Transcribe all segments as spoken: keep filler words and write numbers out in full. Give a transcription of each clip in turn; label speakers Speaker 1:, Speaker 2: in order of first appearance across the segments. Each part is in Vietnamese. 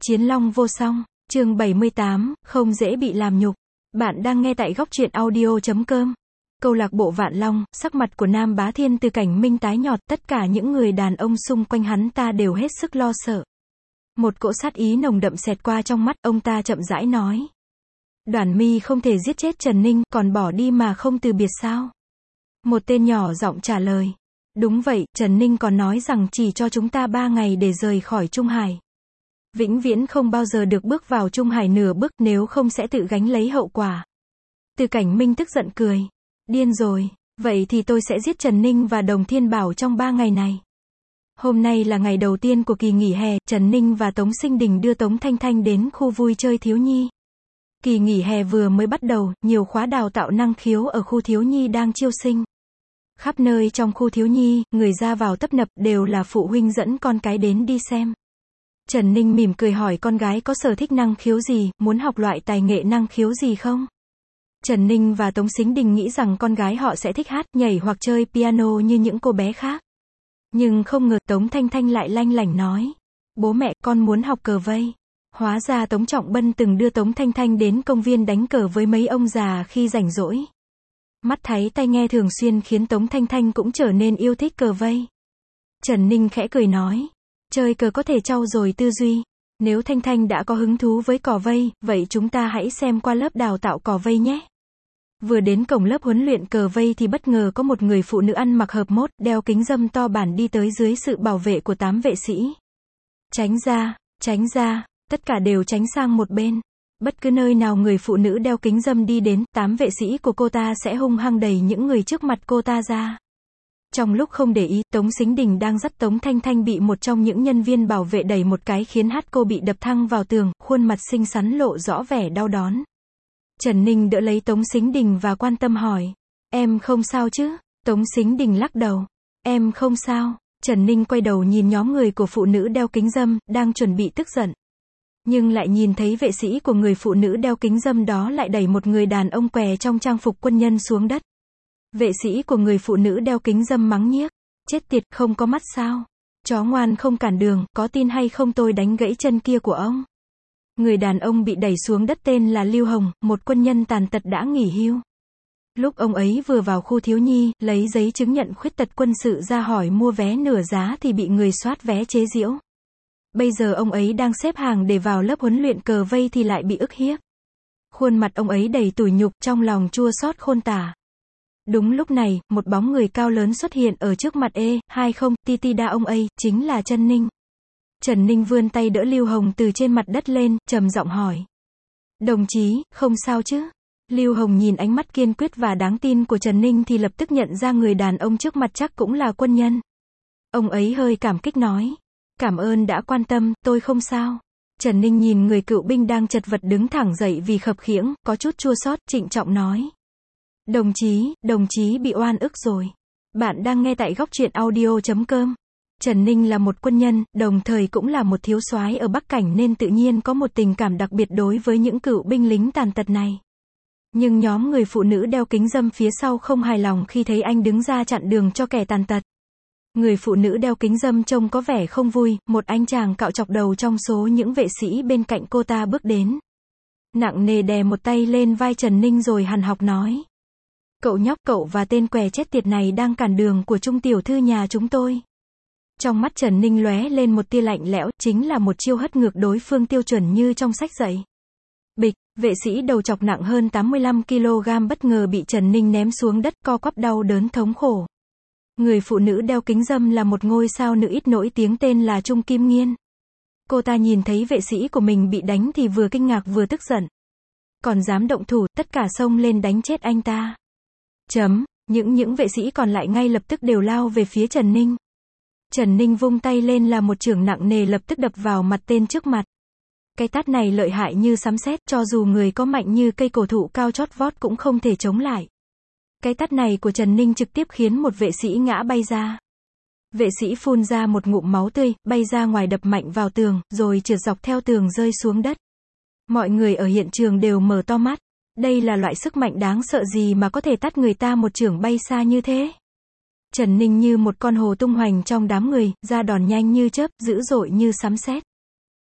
Speaker 1: Chiến long vô song, chương bảy mươi tám, không dễ bị làm nhục. Bạn đang nghe tại góc truyện audio chấm com. Câu lạc bộ Vạn Long, sắc mặt của Nam Bá Thiên từ Cảnh Minh tái nhợt, tất cả những người đàn ông xung quanh hắn ta đều hết sức lo sợ. Một cỗ sát ý nồng đậm xẹt qua trong mắt, ông ta chậm rãi nói. Đoàn My không thể giết chết Trần Ninh, còn bỏ đi mà không từ biệt sao? Một tên nhỏ giọng trả lời. Đúng vậy, Trần Ninh còn nói rằng chỉ cho chúng ta ba ngày để rời khỏi Trung Hải. Vĩnh viễn không bao giờ được bước vào Trung Hải nửa bước, nếu không sẽ tự gánh lấy hậu quả. Từ Cảnh Minh tức giận cười. Điên rồi, vậy thì tôi sẽ giết Trần Ninh và Đồng Thiên Bảo trong ba ngày này. Hôm nay là ngày đầu tiên của kỳ nghỉ hè, Trần Ninh và Tống Sinh Đình đưa Tống Thanh Thanh đến khu vui chơi thiếu nhi. Kỳ nghỉ hè vừa mới bắt đầu, nhiều khóa đào tạo năng khiếu ở khu thiếu nhi đang chiêu sinh. Khắp nơi trong khu thiếu nhi, người ra vào tấp nập, đều là phụ huynh dẫn con cái đến đi xem. Trần Ninh mỉm cười hỏi con gái có sở thích năng khiếu gì, muốn học loại tài nghệ năng khiếu gì không? Trần Ninh và Tống Sinh Đình nghĩ rằng con gái họ sẽ thích hát, nhảy hoặc chơi piano như những cô bé khác. Nhưng không ngờ Tống Thanh Thanh lại lanh lảnh nói. Bố mẹ, con muốn học cờ vây. Hóa ra Tống Trọng Bân từng đưa Tống Thanh Thanh đến công viên đánh cờ với mấy ông già khi rảnh rỗi. Mắt thấy tai nghe thường xuyên khiến Tống Thanh Thanh cũng trở nên yêu thích cờ vây. Trần Ninh khẽ cười nói. Chơi cờ có thể trau dồi tư duy. Nếu Thanh Thanh đã có hứng thú với cò vây, vậy chúng ta hãy xem qua lớp đào tạo cò vây nhé. Vừa đến cổng lớp huấn luyện cờ vây thì bất ngờ có một người phụ nữ ăn mặc hợp mốt, đeo kính râm to bản đi tới dưới sự bảo vệ của tám vệ sĩ. Tránh ra, tránh ra, tất cả đều tránh sang một bên. Bất cứ nơi nào người phụ nữ đeo kính râm đi đến, tám vệ sĩ của cô ta sẽ hung hăng đẩy những người trước mặt cô ta ra. Trong lúc không để ý, Tống Sinh Đình đang dắt Tống Thanh Thanh bị một trong những nhân viên bảo vệ đẩy một cái khiến hát cô bị đập thăng vào tường, khuôn mặt xinh xắn lộ rõ vẻ đau đớn. Trần Ninh đỡ lấy Tống Sinh Đình và quan tâm hỏi. Em không sao chứ? Tống Sinh Đình lắc đầu. Em không sao. Trần Ninh quay đầu nhìn nhóm người của phụ nữ đeo kính râm, đang chuẩn bị tức giận. Nhưng lại nhìn thấy vệ sĩ của người phụ nữ đeo kính râm đó lại đẩy một người đàn ông què trong trang phục quân nhân xuống đất. Vệ sĩ của người phụ nữ đeo kính râm mắng nhiếc. Chết tiệt, không có mắt sao? Chó ngoan không cản đường, có tin hay không tôi đánh gãy chân kia của ông? Người đàn ông bị đẩy xuống đất tên là Lưu Hồng, một quân nhân tàn tật đã nghỉ hưu. Lúc ông ấy vừa vào khu thiếu nhi, lấy giấy chứng nhận khuyết tật quân sự ra hỏi mua vé nửa giá thì bị người soát vé chế giễu. Bây giờ ông ấy đang xếp hàng để vào lớp huấn luyện cờ vây thì lại bị ức hiếp. Khuôn mặt ông ấy đầy tủi nhục, trong lòng chua xót khôn tả. Đúng lúc này, một bóng người cao lớn xuất hiện ở trước mặt e, hai không, ti ti đa ông ấy, chính là Trần Ninh. Trần Ninh vươn tay đỡ Lưu Hồng từ trên mặt đất lên, trầm giọng hỏi. Đồng chí, không sao chứ? Lưu Hồng nhìn ánh mắt kiên quyết và đáng tin của Trần Ninh thì lập tức nhận ra người đàn ông trước mặt chắc cũng là quân nhân. Ông ấy hơi cảm kích nói. Cảm ơn đã quan tâm, tôi không sao. Trần Ninh nhìn người cựu binh đang chật vật đứng thẳng dậy vì khập khiễng, có chút chua xót, trịnh trọng nói. Đồng chí, đồng chí bị oan ức rồi. Bạn đang nghe tại góc truyện audio chấm com. Trần Ninh là một quân nhân, đồng thời cũng là một thiếu soái ở Bắc Cảnh nên tự nhiên có một tình cảm đặc biệt đối với những cựu binh lính tàn tật này. Nhưng nhóm người phụ nữ đeo kính râm phía sau không hài lòng khi thấy anh đứng ra chặn đường cho kẻ tàn tật. Người phụ nữ đeo kính râm trông có vẻ không vui, một anh chàng cạo chọc đầu trong số những vệ sĩ bên cạnh cô ta bước đến. Nặng nề đè một tay lên vai Trần Ninh rồi hằn học nói. Cậu nhóc, cậu và tên què chết tiệt này đang cản đường của Trung tiểu thư nhà chúng tôi. Trong mắt Trần Ninh lóe lên một tia lạnh lẽo, chính là một chiêu hất ngược đối phương tiêu chuẩn như trong sách dạy. Bịch, vệ sĩ đầu chọc nặng hơn tám mươi lăm ki lô gam bất ngờ bị Trần Ninh ném xuống đất co quắp đau đớn thống khổ. Người phụ nữ đeo kính râm là một ngôi sao nữ ít nổi tiếng tên là Trung Kim Nghiên. Cô ta nhìn thấy vệ sĩ của mình bị đánh thì vừa kinh ngạc vừa tức giận. Còn dám động thủ, tất cả xông lên đánh chết anh ta. Chấm, những những vệ sĩ còn lại ngay lập tức đều lao về phía Trần Ninh. Trần Ninh vung tay lên là một chưởng nặng nề lập tức đập vào mặt tên trước mặt. Cái tát này lợi hại như sấm sét, cho dù người có mạnh như cây cổ thụ cao chót vót cũng không thể chống lại. Cái tát này của Trần Ninh trực tiếp khiến một vệ sĩ ngã bay ra. Vệ sĩ phun ra một ngụm máu tươi, bay ra ngoài đập mạnh vào tường, rồi trượt dọc theo tường rơi xuống đất. Mọi người ở hiện trường đều mở to mắt. Đây là loại sức mạnh đáng sợ gì mà có thể tát người ta một chưởng bay xa như thế? Trần Ninh như một con hồ tung hoành trong đám người, ra đòn nhanh như chớp, dữ dội như sấm sét.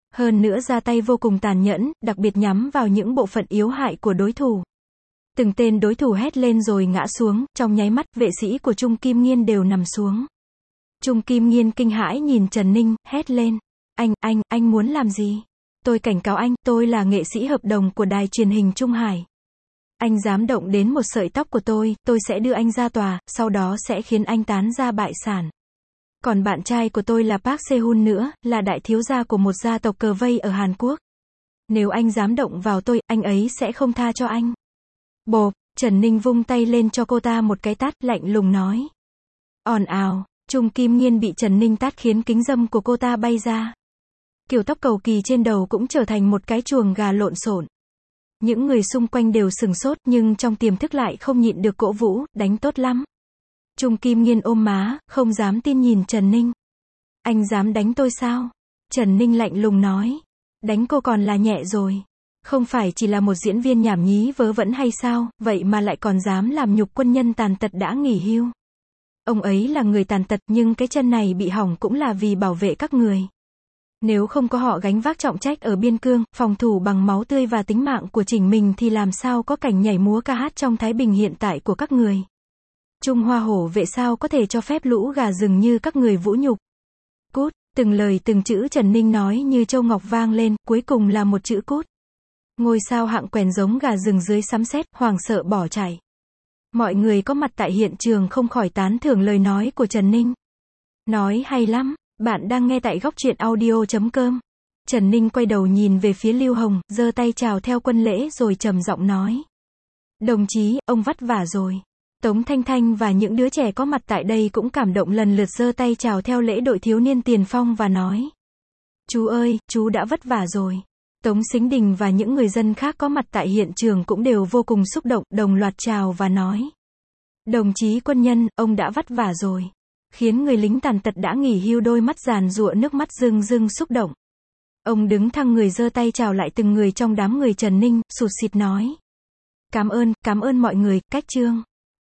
Speaker 1: Hơn nữa ra tay vô cùng tàn nhẫn, đặc biệt nhắm vào những bộ phận yếu hại của đối thủ. Từng tên đối thủ hét lên rồi ngã xuống, trong nháy mắt, vệ sĩ của Trung Kim Nghiên đều nằm xuống. Trung Kim Nghiên kinh hãi nhìn Trần Ninh, hét lên. Anh, anh, anh muốn làm gì? Tôi cảnh cáo anh, tôi là nghệ sĩ hợp đồng của đài truyền hình Trung Hải. Anh dám động đến một sợi tóc của tôi, tôi sẽ đưa anh ra tòa, sau đó sẽ khiến anh tán gia bại sản. Còn bạn trai của tôi là Park Se-hun nữa, là đại thiếu gia của một gia tộc cờ vây ở Hàn Quốc. Nếu anh dám động vào tôi, anh ấy sẽ không tha cho anh. Bộp, Trần Ninh vung tay lên cho cô ta một cái tát, lạnh lùng nói. Ồn ào, Trung Kim Nghiên bị Trần Ninh tát khiến kính râm của cô ta bay ra. Kiểu tóc cầu kỳ trên đầu cũng trở thành một cái chuồng gà lộn xộn. Những người xung quanh đều sừng sốt, nhưng trong tiềm thức lại không nhịn được cổ vũ, đánh tốt lắm. Trung Kim Nghiên ôm má, không dám tin nhìn Trần Ninh. Anh dám đánh tôi sao? Trần Ninh lạnh lùng nói. Đánh cô còn là nhẹ rồi. Không phải chỉ là một diễn viên nhảm nhí vớ vẩn hay sao, vậy mà lại còn dám làm nhục quân nhân tàn tật đã nghỉ hưu. Ông ấy là người tàn tật, nhưng cái chân này bị hỏng cũng là vì bảo vệ các người. Nếu không có họ gánh vác trọng trách ở biên cương, phòng thủ bằng máu tươi và tính mạng của chính mình thì làm sao có cảnh nhảy múa ca hát trong Thái Bình hiện tại của các người. Trung Hoa hổ vệ sao có thể cho phép lũ gà rừng như các người vũ nhục. Cút, từng lời từng chữ Trần Ninh nói như châu ngọc vang lên, cuối cùng là một chữ cút. Ngôi sao hạng quèn giống gà rừng dưới sấm sét, hoảng sợ bỏ chạy. Mọi người có mặt tại hiện trường không khỏi tán thưởng lời nói của Trần Ninh. Nói hay lắm, bạn đang nghe tại góc truyện audio chấm com. Trần Ninh quay đầu nhìn về phía Lưu Hồng, giơ tay chào theo quân lễ rồi trầm giọng nói. Đồng chí, ông vất vả rồi. Tống Thanh Thanh và những đứa trẻ có mặt tại đây cũng cảm động lần lượt giơ tay chào theo lễ đội thiếu niên tiền phong và nói. Chú ơi, chú đã vất vả rồi. Tống Sính Đình và những người dân khác có mặt tại hiện trường cũng đều vô cùng xúc động, đồng loạt chào và nói. Đồng chí quân nhân, ông đã vất vả rồi. Khiến người lính tàn tật đã nghỉ hưu đôi mắt giàn giụa nước mắt rưng rưng xúc động. Ông đứng thẳng người giơ tay chào lại từng người trong đám người Trần Ninh, sụt sịt nói. Cảm ơn, cảm ơn mọi người, cách trương.